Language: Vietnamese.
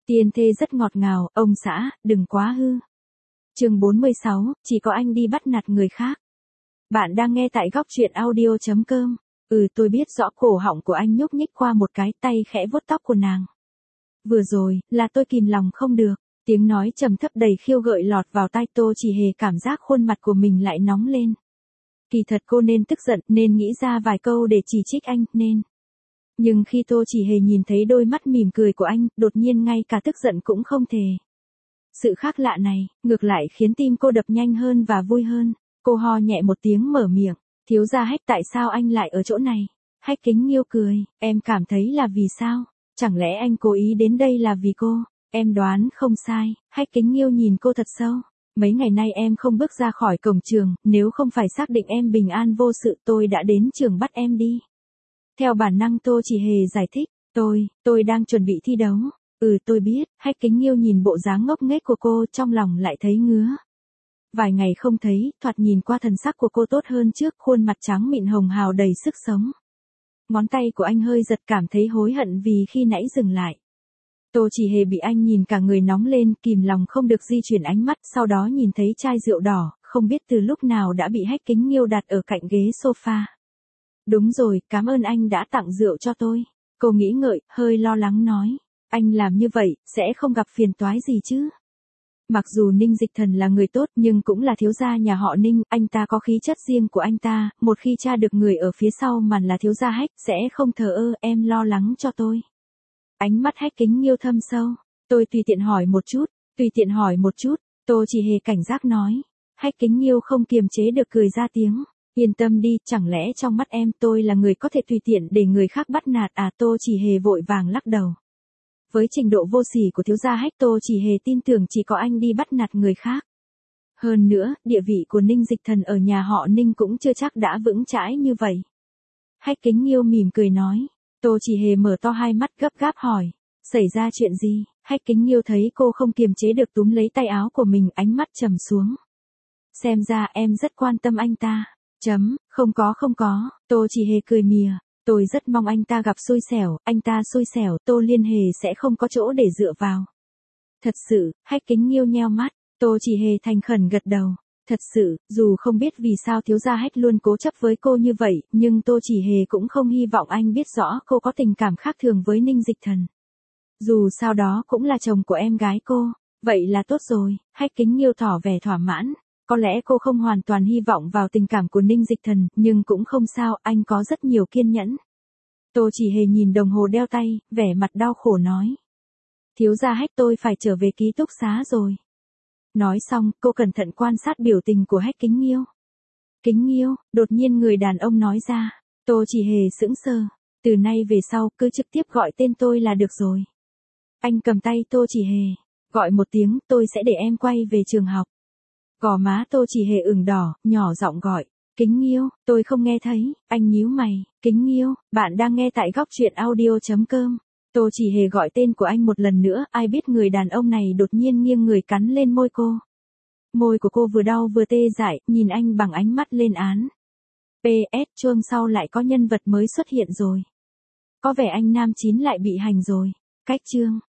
Tiên thê rất ngọt ngào, ông xã, đừng quá hư. Chương 46, chỉ có anh đi bắt nạt người khác. Bạn đang nghe tại góc truyện audio.com. Tôi biết rõ. Cổ họng của anh nhúc nhích qua một cái, tay khẽ vuốt tóc của nàng. Vừa rồi, là tôi kìm lòng không được. Tiếng nói trầm thấp đầy khiêu gợi lọt vào tai Tô Chỉ Hề, cảm giác khuôn mặt của mình lại nóng lên. Kỳ thật cô nên tức giận, nên nghĩ ra vài câu để chỉ trích anh, nên. Nhưng khi Tô Chỉ Hề nhìn thấy đôi mắt mỉm cười của anh, đột nhiên ngay cả tức giận cũng không thể. Sự khác lạ này, ngược lại khiến tim cô đập nhanh hơn và vui hơn. Cô ho nhẹ một tiếng mở miệng. Thiếu gia Hách, tại sao anh lại ở chỗ này? Hách Kính Nghiêu cười, em cảm thấy là vì sao? Chẳng lẽ anh cố ý đến đây là vì cô? Em đoán không sai. Hách Kính Nghiêu nhìn cô thật sâu. Mấy ngày nay em không bước ra khỏi cổng trường, nếu không phải xác định em bình an vô sự tôi đã đến trường bắt em đi. Theo bản năng Tô Chỉ Hề giải thích, tôi đang chuẩn bị thi đấu. Tôi biết. Hách Kính Nghiêu nhìn bộ dáng ngốc nghếch của cô, trong lòng lại thấy ngứa. Vài ngày không thấy, thoạt nhìn qua thần sắc của cô tốt hơn trước, khuôn mặt trắng mịn hồng hào đầy sức sống. Ngón tay của anh hơi giật, cảm thấy hối hận vì khi nãy dừng lại. Tô Chỉ Hề bị anh nhìn cả người nóng lên, kìm lòng không được di chuyển ánh mắt, sau đó nhìn thấy chai rượu đỏ, không biết từ lúc nào đã bị Hách Kính Nghiêu đặt ở cạnh ghế sofa. Đúng rồi, cảm ơn anh đã tặng rượu cho tôi. Cô nghĩ ngợi, hơi lo lắng nói. Anh làm như vậy, sẽ không gặp phiền toái gì chứ? Mặc dù Ninh Dịch Thần là người tốt nhưng cũng là thiếu gia nhà họ Ninh, anh ta có khí chất riêng của anh ta, một khi tra được người ở phía sau màn là thiếu gia Hách, sẽ không thờ ơ, em lo lắng cho tôi. Ánh mắt Hách Kính Nghiêu thâm sâu. Tôi tùy tiện hỏi một chút, Tô Chỉ Hề cảnh giác nói. Hách Kính Nghiêu không kiềm chế được cười ra tiếng. Yên tâm đi, chẳng lẽ trong mắt em tôi là người có thể tùy tiện để người khác bắt nạt à? Tô Chỉ Hề vội vàng lắc đầu. Với trình độ vô sỉ của thiếu gia Hách, Tô Chỉ Hề tin tưởng chỉ có anh đi bắt nạt người khác. Hơn nữa, địa vị của Ninh Dịch Thần ở nhà họ Ninh cũng chưa chắc đã vững chãi như vậy. Hách Kính Nghiêu mỉm cười nói. Tô Chỉ Hề mở to hai mắt gấp gáp hỏi. Xảy ra chuyện gì? Hách Kính Nghiêu thấy cô không kiềm chế được túm lấy tay áo của mình, ánh mắt trầm xuống. Xem ra em rất quan tâm anh ta. Không có. Tô Chỉ Hề cười mỉa. Tôi rất mong anh ta gặp xui xẻo, anh ta xui xẻo, Tô Liên Hề sẽ không có chỗ để dựa vào. Thật sự. Hách Kính Nghiêu nheo mắt. Tô Chỉ Hề thành khẩn gật đầu. Thật sự, dù không biết vì sao thiếu gia Hách luôn cố chấp với cô như vậy, nhưng Tô Chỉ Hề cũng không hy vọng anh biết rõ cô có tình cảm khác thường với Ninh Dịch Thần. Dù sao đó cũng là chồng của em gái cô. Vậy là tốt rồi. Hách Kính Nghiêu tỏ vẻ thỏa mãn. Có lẽ cô không hoàn toàn hy vọng vào tình cảm của Ninh Dịch Thần, nhưng cũng không sao, anh có rất nhiều kiên nhẫn. Tô Chỉ Hề nhìn đồng hồ đeo tay, vẻ mặt đau khổ nói. Thiếu gia Hách, tôi phải trở về ký túc xá rồi. Nói xong, cô cẩn thận quan sát biểu tình của Hách Kính Nghiêu. Kính Nghiêu, đột nhiên người đàn ông nói ra. Tô Chỉ Hề sững sờ. Từ nay về sau, cứ trực tiếp gọi tên tôi là được rồi. Anh cầm tay Tô Chỉ Hề. Gọi một tiếng, tôi sẽ để em quay về trường học. Gò má Tô Chỉ Hề ửng đỏ, nhỏ giọng gọi. Kính Nghiêu, tôi không nghe thấy. Anh nhíu mày. Kính Nghiêu, bạn đang nghe tại góc truyện audio.com. Tô Chỉ Hề gọi tên của anh một lần nữa, ai biết người đàn ông này đột nhiên nghiêng người cắn lên môi cô. Môi của cô vừa đau vừa tê dại, nhìn anh bằng ánh mắt lên án. PS, chương sau lại có nhân vật mới xuất hiện rồi. Có vẻ anh nam 9 lại bị hành rồi. Cách chương.